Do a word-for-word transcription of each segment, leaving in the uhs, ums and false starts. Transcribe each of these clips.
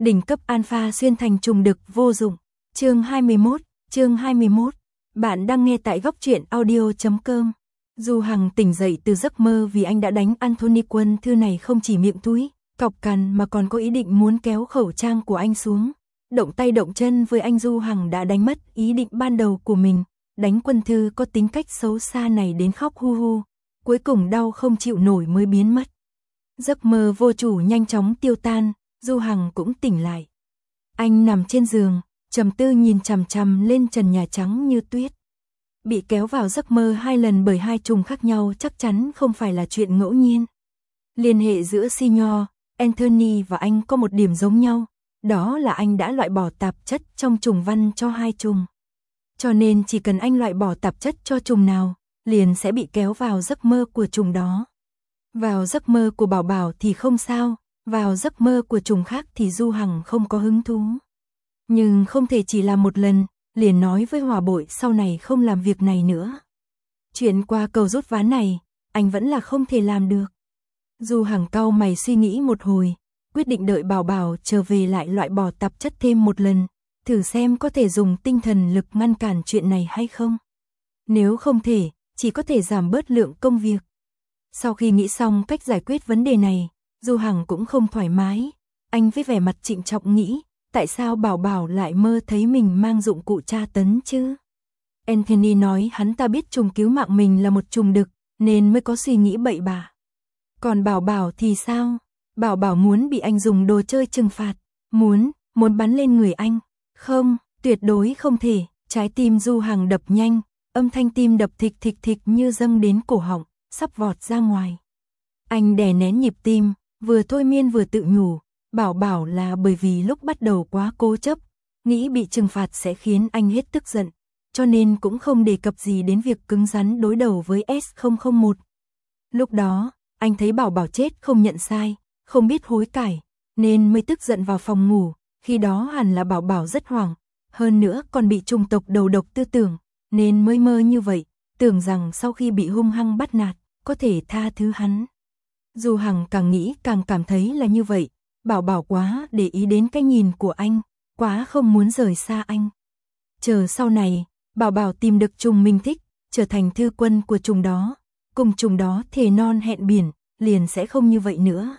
Đỉnh cấp alpha xuyên thành trùng đực vô dụng. Chương hai mươi mốt, chương hai mươi mốt. Bạn đang nghe tại góc truyện audio chấm com. Du Hằng tỉnh dậy từ giấc mơ vì anh đã đánh Anthony Quân Thư này không chỉ miệng túi, cọc cằn mà còn có ý định muốn kéo khẩu trang của anh xuống. Động tay động chân với anh, Du Hằng đã đánh mất ý định ban đầu của mình, đánh Quân Thư có tính cách xấu xa này đến khóc hu hu, cuối cùng đau không chịu nổi mới biến mất. Giấc mơ vô chủ nhanh chóng tiêu tan, Du Hằng cũng tỉnh lại. Anh nằm trên giường, trầm tư nhìn chằm chằm lên trần nhà trắng như tuyết. Bị kéo vào giấc mơ hai lần bởi hai trùng khác nhau chắc chắn không phải là chuyện ngẫu nhiên. Liên hệ giữa Senior, Anthony và anh có một điểm giống nhau, đó là anh đã loại bỏ tạp chất trong trùng văn cho hai trùng. Cho nên chỉ cần anh loại bỏ tạp chất cho trùng nào, liền sẽ bị kéo vào giấc mơ của trùng đó. Vào giấc mơ của Bảo Bảo thì không sao, vào giấc mơ của trùng khác thì Du Hằng không có hứng thú. Nhưng không thể chỉ làm một lần, liền nói với Hòa Bội sau này không làm việc này nữa. Chuyện qua cầu rút ván này, anh vẫn là không thể làm được. Du Hằng cau mày suy nghĩ một hồi, quyết định đợi Bảo Bảo trở về lại loại bỏ tạp chất thêm một lần, thử xem có thể dùng tinh thần lực ngăn cản chuyện này hay không. Nếu không thể, chỉ có thể giảm bớt lượng công việc. Sau khi nghĩ xong cách giải quyết vấn đề này, Du Hằng cũng không thoải mái. Anh với vẻ mặt trịnh trọng nghĩ, tại sao Bảo Bảo lại mơ thấy mình mang dụng cụ tra tấn chứ? Anthony nói hắn ta biết trùng cứu mạng mình là một trùng đực, nên mới có suy nghĩ bậy bạ. Còn Bảo Bảo thì sao? Bảo Bảo muốn bị anh dùng đồ chơi trừng phạt, muốn, muốn bắn lên người anh. Không, tuyệt đối không thể. Trái tim Du Hằng đập nhanh, âm thanh tim đập thịch thịch thịch như dâng đến cổ họng, sắp vọt ra ngoài. Anh đè nén nhịp tim, vừa thôi miên vừa tự nhủ, Bảo Bảo là bởi vì lúc bắt đầu quá cố chấp, nghĩ bị trừng phạt sẽ khiến anh hết tức giận, cho nên cũng không đề cập gì đến việc cứng rắn đối đầu với S không không một. Lúc đó, anh thấy Bảo Bảo chết không nhận sai, không biết hối cải, nên mới tức giận vào phòng ngủ, khi đó hẳn là Bảo Bảo rất hoảng, hơn nữa còn bị trùng tộc đầu độc tư tưởng, nên mới mơ như vậy, tưởng rằng sau khi bị hung hăng bắt nạt, có thể tha thứ hắn. Du Hằng càng nghĩ càng cảm thấy là như vậy, Bảo Bảo quá để ý đến cái nhìn của anh, quá không muốn rời xa anh. Chờ sau này, Bảo Bảo tìm được trùng mình thích, trở thành thư quân của trùng đó, cùng trùng đó thề non hẹn biển, liền sẽ không như vậy nữa.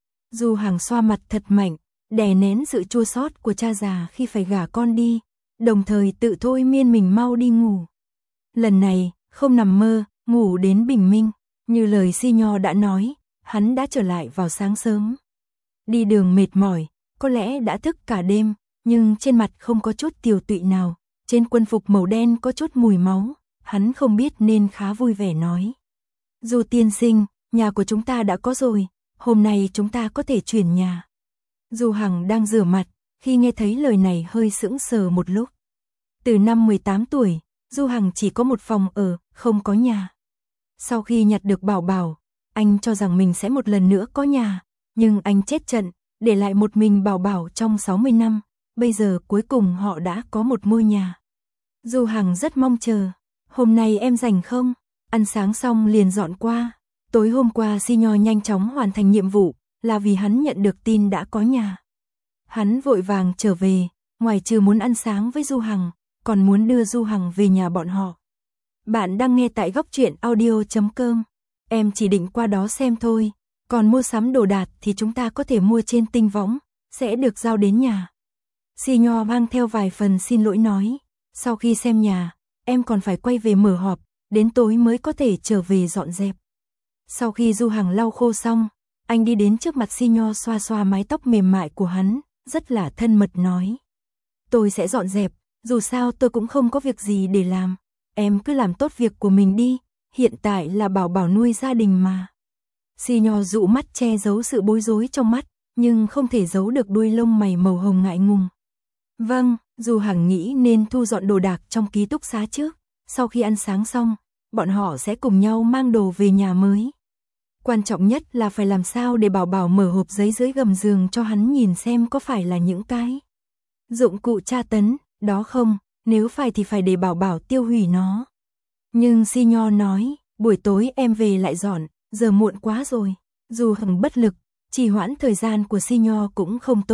Du Hằng xoa mặt thật mạnh, đè nén sự chua xót của cha già khi phải gả con đi, đồng thời tự thôi miên mình mau đi ngủ. Lần này, không nằm mơ, ngủ đến bình minh, như lời Senior đã nói, hắn đã trở lại vào sáng sớm. Đi đường mệt mỏi, có lẽ đã thức cả đêm, nhưng trên mặt không có chút tiều tụy nào, trên quân phục màu đen có chút mùi máu, hắn không biết nên khá vui vẻ nói. Du tiên sinh, nhà của chúng ta đã có rồi, hôm nay chúng ta có thể chuyển nhà. Du Hằng đang rửa mặt, khi nghe thấy lời này hơi sững sờ một lúc. Từ năm mười tám tuổi, Du Hằng chỉ có một phòng ở, không có nhà. Sau khi nhặt được Bảo Bảo, anh cho rằng mình sẽ một lần nữa có nhà, nhưng anh chết trận, để lại một mình Bảo Bảo trong sáu mươi năm, bây giờ cuối cùng họ đã có một ngôi nhà. Du Hằng rất mong chờ, hôm nay em rảnh không? Ăn sáng xong liền dọn qua. Tối hôm qua Senior nhanh chóng hoàn thành nhiệm vụ, là vì hắn nhận được tin đã có nhà. Hắn vội vàng trở về, ngoài trừ muốn ăn sáng với Du Hằng, còn muốn đưa Du Hằng về nhà bọn họ. Bạn đang nghe tại góc truyện audio chấm com. Em chỉ định qua đó xem thôi, còn mua sắm đồ đạc thì chúng ta có thể mua trên tinh võng, sẽ được giao đến nhà. Senior mang theo vài phần xin lỗi nói, sau khi xem nhà, em còn phải quay về mở họp, đến tối mới có thể trở về dọn dẹp. Sau khi Du Hằng lau khô xong, anh đi đến trước mặt Senior xoa xoa mái tóc mềm mại của hắn, rất là thân mật nói. Tôi sẽ dọn dẹp, dù sao tôi cũng không có việc gì để làm, em cứ làm tốt việc của mình đi, hiện tại là Bảo Bảo nuôi gia đình mà. Senior dụ mắt che giấu sự bối rối trong mắt, nhưng không thể giấu được đuôi lông mày màu hồng ngại ngùng. Vâng, Du Hằng nghĩ nên thu dọn đồ đạc trong ký túc xá trước, sau khi ăn sáng xong, bọn họ sẽ cùng nhau mang đồ về nhà mới. Quan trọng nhất là phải làm sao để Bảo Bảo mở hộp giấy dưới gầm giường cho hắn nhìn xem có phải là những cái dụng cụ tra tấn, đó không, nếu phải thì phải để Bảo Bảo tiêu hủy nó. Nhưng Senior nói, buổi tối em về lại dọn, giờ muộn quá rồi. Du Hằng bất lực, trì hoãn thời gian của Senior cũng không tốt,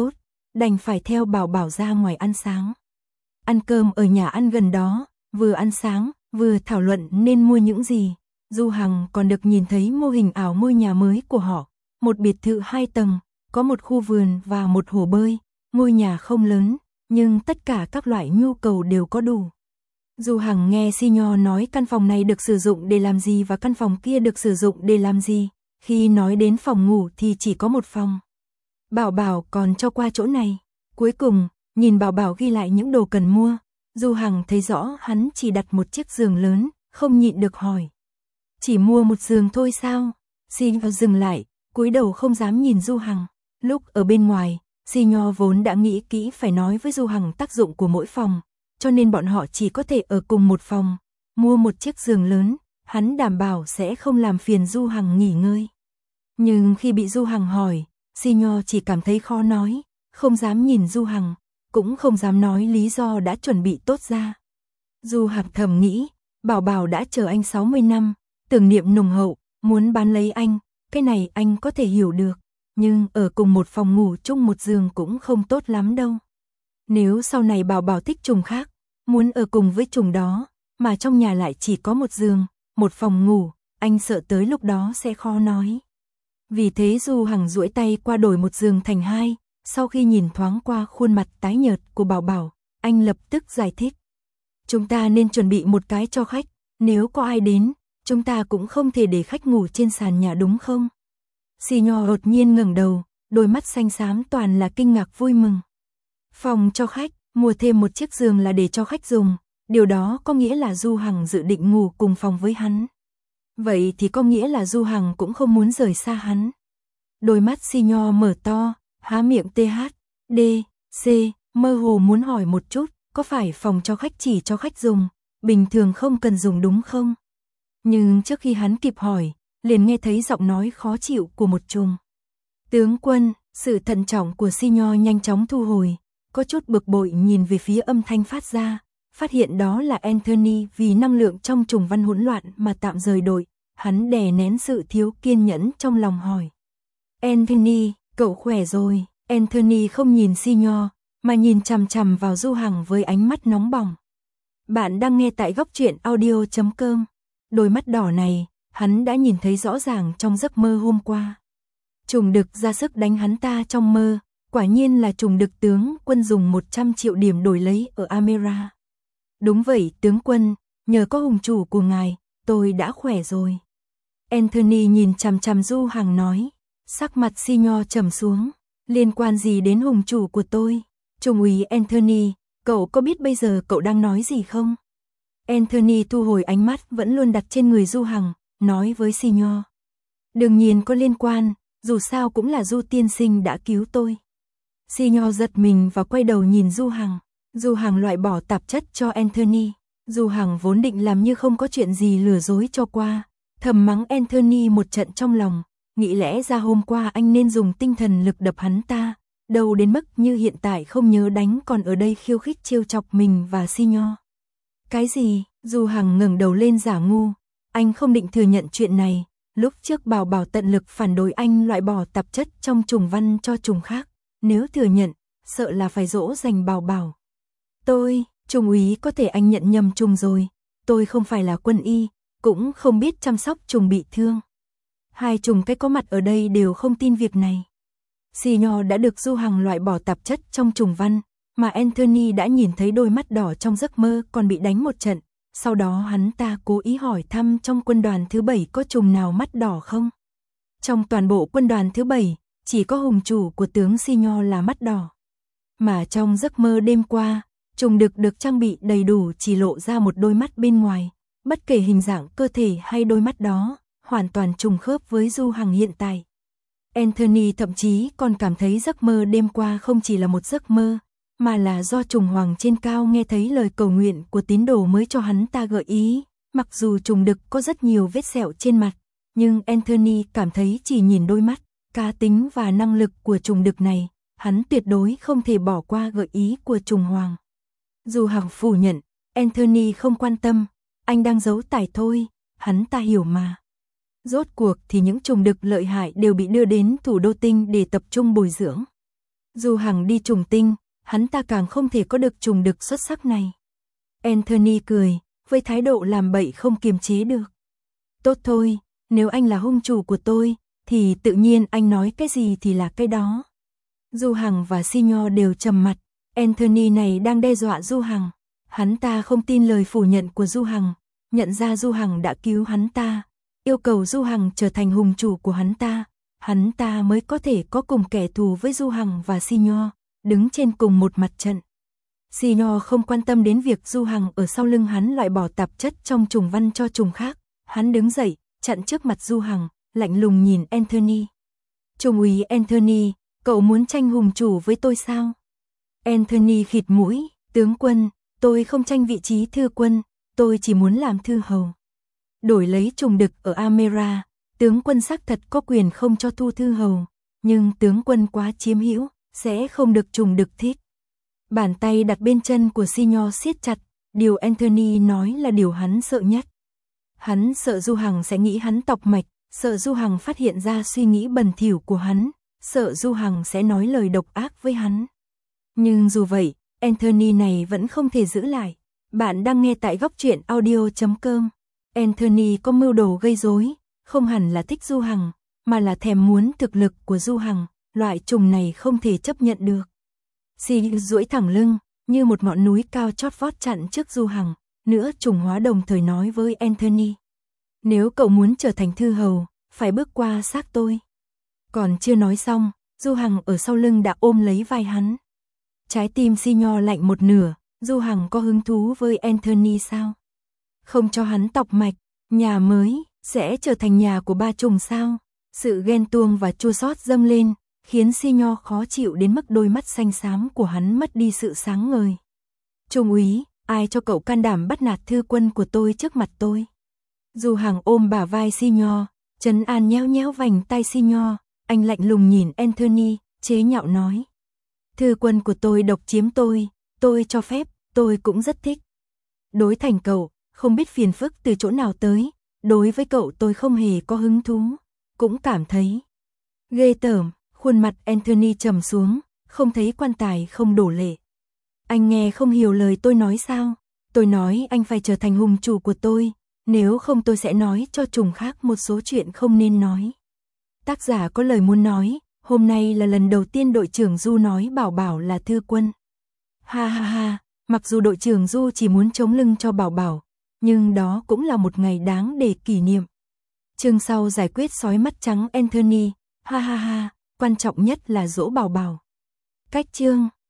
đành phải theo Bảo Bảo ra ngoài ăn sáng. Ăn cơm ở nhà ăn gần đó, vừa ăn sáng, vừa thảo luận nên mua những gì. Du Hằng còn được nhìn thấy mô hình ảo ngôi nhà mới của họ, một biệt thự hai tầng, có một khu vườn và một hồ bơi. Ngôi nhà không lớn, nhưng tất cả các loại nhu cầu đều có đủ. Du Hằng nghe Si Nho nói căn phòng này được sử dụng để làm gì và căn phòng kia được sử dụng để làm gì. Khi nói đến phòng ngủ thì chỉ có một phòng. Bảo Bảo còn cho qua chỗ này. Cuối cùng, nhìn Bảo Bảo ghi lại những đồ cần mua, Du Hằng thấy rõ hắn chỉ đặt một chiếc giường lớn, không nhịn được hỏi. Chỉ mua một giường thôi sao? Si Nho dừng lại, cúi đầu không dám nhìn Du Hằng. Lúc ở bên ngoài, Si Nho vốn đã nghĩ kỹ phải nói với Du Hằng tác dụng của mỗi phòng, cho nên bọn họ chỉ có thể ở cùng một phòng. Mua một chiếc giường lớn, hắn đảm bảo sẽ không làm phiền Du Hằng nghỉ ngơi. Nhưng khi bị Du Hằng hỏi, Si Nho chỉ cảm thấy khó nói, không dám nhìn Du Hằng, cũng không dám nói lý do đã chuẩn bị tốt ra. Du Hằng thầm nghĩ, Bảo Bảo đã chờ anh sáu mươi năm, tưởng niệm nồng hậu, muốn bán lấy anh, cái này anh có thể hiểu được, nhưng ở cùng một phòng ngủ chung một giường cũng không tốt lắm đâu. Nếu sau này Bảo Bảo thích chồng khác, muốn ở cùng với chồng đó, mà trong nhà lại chỉ có một giường, một phòng ngủ, anh sợ tới lúc đó sẽ khó nói. Vì thế Du Hằng duỗi tay qua đổi một giường thành hai, sau khi nhìn thoáng qua khuôn mặt tái nhợt của Bảo Bảo, anh lập tức giải thích. Chúng ta nên chuẩn bị một cái cho khách, nếu có ai đến, chúng ta cũng không thể để khách ngủ trên sàn nhà đúng không? Si Nho đột nhiên ngẩng đầu, đôi mắt xanh xám toàn là kinh ngạc vui mừng. Phòng cho khách, mua thêm một chiếc giường là để cho khách dùng, điều đó có nghĩa là Du Hằng dự định ngủ cùng phòng với hắn. Vậy thì có nghĩa là Du Hằng cũng không muốn rời xa hắn. Đôi mắt Si Nho mở to, há miệng tê hát, đê, xê, mơ hồ muốn hỏi một chút, có phải phòng cho khách chỉ cho khách dùng, bình thường không cần dùng đúng không? Nhưng trước khi hắn kịp hỏi, liền nghe thấy giọng nói khó chịu của một trùng. Tướng quân, sự thận trọng của Si Nho nhanh chóng thu hồi, có chút bực bội nhìn về phía âm thanh phát ra, phát hiện đó là Anthony vì năng lượng trong trùng văn hỗn loạn mà tạm rời đội, hắn đè nén sự thiếu kiên nhẫn trong lòng hỏi. Anthony, cậu khỏe rồi, Anthony không nhìn Si Nho, mà nhìn chằm chằm vào Du Hằng với ánh mắt nóng bỏng. Bạn đang nghe tại góc truyện audio chấm com. Đôi mắt đỏ này, hắn đã nhìn thấy rõ ràng trong giấc mơ hôm qua. Trùng Đực ra sức đánh hắn ta trong mơ, quả nhiên là Trùng Đực tướng quân dùng một trăm triệu điểm đổi lấy ở Amera. Đúng vậy tướng quân, nhờ có hùng chủ của ngài, tôi đã khỏe rồi. Anthony nhìn chằm chằm Du Hằng nói, sắc mặt Si Nho trầm xuống, liên quan gì đến hùng chủ của tôi? Trung úy Anthony, cậu có biết bây giờ cậu đang nói gì không? Anthony thu hồi ánh mắt vẫn luôn đặt trên người Du Hằng, nói với Si Nho. Đương nhiên có liên quan, dù sao cũng là Du tiên sinh đã cứu tôi. Si Nho giật mình và quay đầu nhìn Du Hằng. Du Hằng loại bỏ tạp chất cho Anthony. Du Hằng vốn định làm như không có chuyện gì lừa dối cho qua, thầm mắng Anthony một trận trong lòng, nghĩ lẽ ra hôm qua anh nên dùng tinh thần lực đập hắn ta, đâu đến mức như hiện tại không nhớ đánh còn ở đây khiêu khích trêu chọc mình và Si Nho. Cái gì? Du Hằng ngẩng đầu lên giả ngu, anh không định thừa nhận chuyện này, lúc trước Bảo Bảo tận lực phản đối anh loại bỏ tạp chất trong trùng văn cho trùng khác, nếu thừa nhận, sợ là phải dỗ dành Bảo Bảo. Tôi, Trung úy có thể anh nhận nhầm trùng rồi, tôi không phải là quân y, cũng không biết chăm sóc trùng bị thương. Hai trùng cái có mặt ở đây đều không tin việc này. Si Nho đã được Du Hằng loại bỏ tạp chất trong trùng văn, mà Anthony đã nhìn thấy đôi mắt đỏ trong giấc mơ còn bị đánh một trận, sau đó hắn ta cố ý hỏi thăm trong quân đoàn thứ bảy có trùng nào mắt đỏ không. Trong toàn bộ quân đoàn thứ bảy, chỉ có hùng chủ của tướng Si Nho là mắt đỏ. Mà trong giấc mơ đêm qua, Trùng Đực được trang bị đầy đủ chỉ lộ ra một đôi mắt bên ngoài, bất kể hình dạng cơ thể hay đôi mắt đó, hoàn toàn trùng khớp với Du Hằng hiện tại. Anthony thậm chí còn cảm thấy giấc mơ đêm qua không chỉ là một giấc mơ, mà là do Trùng Hoàng trên cao nghe thấy lời cầu nguyện của tín đồ mới cho hắn ta gợi ý. Mặc dù Trùng Đực có rất nhiều vết sẹo trên mặt, nhưng Anthony cảm thấy chỉ nhìn đôi mắt, cá tính và năng lực của Trùng Đực này, hắn tuyệt đối không thể bỏ qua gợi ý của Trùng Hoàng. Dù Hằng phủ nhận, Anthony không quan tâm, anh đang giấu tài thôi, hắn ta hiểu mà. Rốt cuộc thì những Trùng Đực lợi hại đều bị đưa đến thủ đô tinh để tập trung bồi dưỡng. Du Hằng đi trùng tinh, hắn ta càng không thể có được trùng đực xuất sắc này. Anthony cười, với thái độ làm bậy không kiềm chế được. Tốt thôi, nếu anh là hung chủ của tôi, thì tự nhiên anh nói cái gì thì là cái đó. Du Hằng và Sinyo đều trầm mặt, Anthony này đang đe dọa Du Hằng. Hắn ta không tin lời phủ nhận của Du Hằng, nhận ra Du Hằng đã cứu hắn ta, yêu cầu Du Hằng trở thành hùng chủ của hắn ta, hắn ta mới có thể có cùng kẻ thù với Du Hằng và Sinyo, đứng trên cùng một mặt trận. Sinyo không quan tâm đến việc Du Hằng ở sau lưng hắn loại bỏ tạp chất trong trùng văn cho trùng khác, hắn đứng dậy, chặn trước mặt Du Hằng, lạnh lùng nhìn Anthony. Trung úy Anthony, cậu muốn tranh hùng chủ với tôi sao? Anthony khịt mũi, tướng quân, tôi không tranh vị trí thư quân, tôi chỉ muốn làm thư hầu. Đổi lấy trùng đực ở Amera, tướng quân xác thật có quyền không cho thu thư hầu, nhưng tướng quân quá chiếm hữu, sẽ không được trùng đực thích. Bàn tay đặt bên chân của Sinyo siết chặt, điều Anthony nói là điều hắn sợ nhất. Hắn sợ Du Hằng sẽ nghĩ hắn tọc mạch, sợ Du Hằng phát hiện ra suy nghĩ bẩn thỉu của hắn, sợ Du Hằng sẽ nói lời độc ác với hắn. Nhưng dù vậy, Anthony này vẫn không thể giữ lại. Bạn đang nghe tại góc truyện audio chấm com. Anthony có mưu đồ gây rối, không hẳn là thích Du Hằng, mà là thèm muốn thực lực của Du Hằng, loại trùng này không thể chấp nhận được. Si duỗi thẳng lưng, như một ngọn núi cao chót vót chặn trước Du Hằng, nữa trùng hóa đồng thời nói với Anthony. Nếu cậu muốn trở thành thư hầu, phải bước qua xác tôi. Còn chưa nói xong, Du Hằng ở sau lưng đã ôm lấy vai hắn. Trái tim Sinyo lạnh một nửa, Du Hằng có hứng thú với Anthony sao? Không cho hắn tọc mạch, nhà mới, sẽ trở thành nhà của ba trùng sao? Sự ghen tuông và chua xót dâng lên, khiến Sinyo khó chịu đến mức đôi mắt xanh xám của hắn mất đi sự sáng ngời. Trung úy, ai cho cậu can đảm bắt nạt thư quân của tôi trước mặt tôi? Du Hằng ôm bả vai Sinyo, trấn an nhéo nhéo vành tay Sinyo, anh lạnh lùng nhìn Anthony, chế nhạo nói. Thư quân của tôi độc chiếm tôi, tôi cho phép, tôi cũng rất thích. Đối thành cậu, không biết phiền phức từ chỗ nào tới, đối với cậu tôi không hề có hứng thú, cũng cảm thấy ghê tởm. Khuôn mặt Anthony trầm xuống, không thấy quan tài không đổ lệ. Anh nghe không hiểu lời tôi nói sao? Tôi nói anh phải trở thành hùng chủ của tôi, nếu không tôi sẽ nói cho trùng khác một số chuyện không nên nói. Tác giả có lời muốn nói, hôm nay là lần đầu tiên đội trưởng Du nói Bảo Bảo là thư quân. Ha ha ha, mặc dù đội trưởng Du chỉ muốn chống lưng cho Bảo Bảo, nhưng đó cũng là một ngày đáng để kỷ niệm. Chương sau giải quyết sói mắt trắng Anthony, ha ha ha, quan trọng nhất là dỗ Bảo Bảo. Cách chương